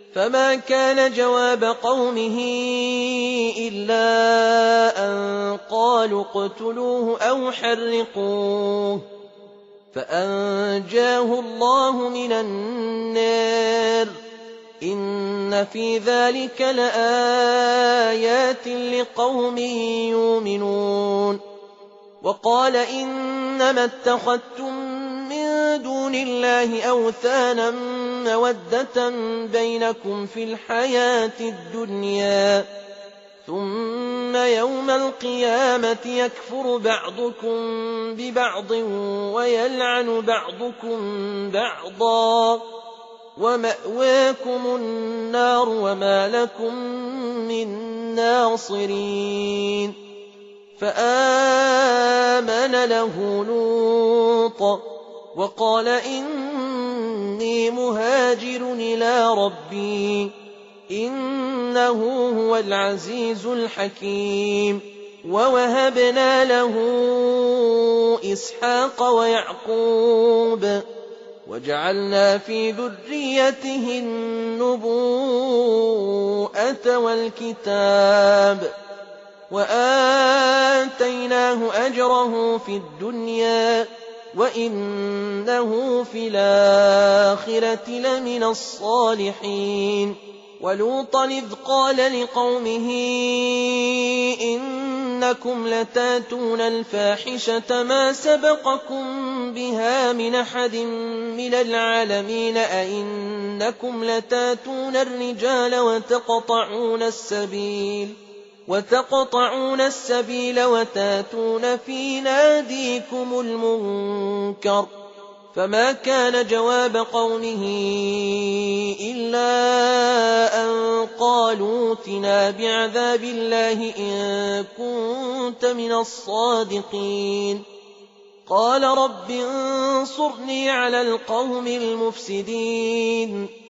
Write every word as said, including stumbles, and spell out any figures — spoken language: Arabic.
فما كان جواب قومه إلا أن قالوا اقتلوه أو حرقوه فأنجاه الله من النار إن في ذلك لآيات لقوم يؤمنون. وقال إنما اتخذتم من دون الله أوثانا مودة بينكم في الحياة الدنيا ثم يوم القيامة يكفر بعضكم ببعض ويلعن بعضكم بعضا ومأواكم النار وما لكم من ناصرين. فآمن له لوط وقال إني مهاجر إلى ربي إنه هو العزيز الحكيم. ووهبنا له إسحاق ويعقوب وجعلنا في ذريته النبوءة والكتاب وآتيناه أجره في الدنيا وإنه في الآخرة لمن الصالحين. ولوطا إذ قال لقومه إنكم لتاتون الفاحشة ما سبقكم بها من أحد من العالمين أئنكم لتاتون الرجال وتقطعون السبيل وتقطعون السبيل وتاتون في ناديكم المنكر. فما كان جواب قومه إلا أن قالوا ائتنا بعذاب الله إن كنت من الصادقين. قال رب انصرني على القوم المفسدين.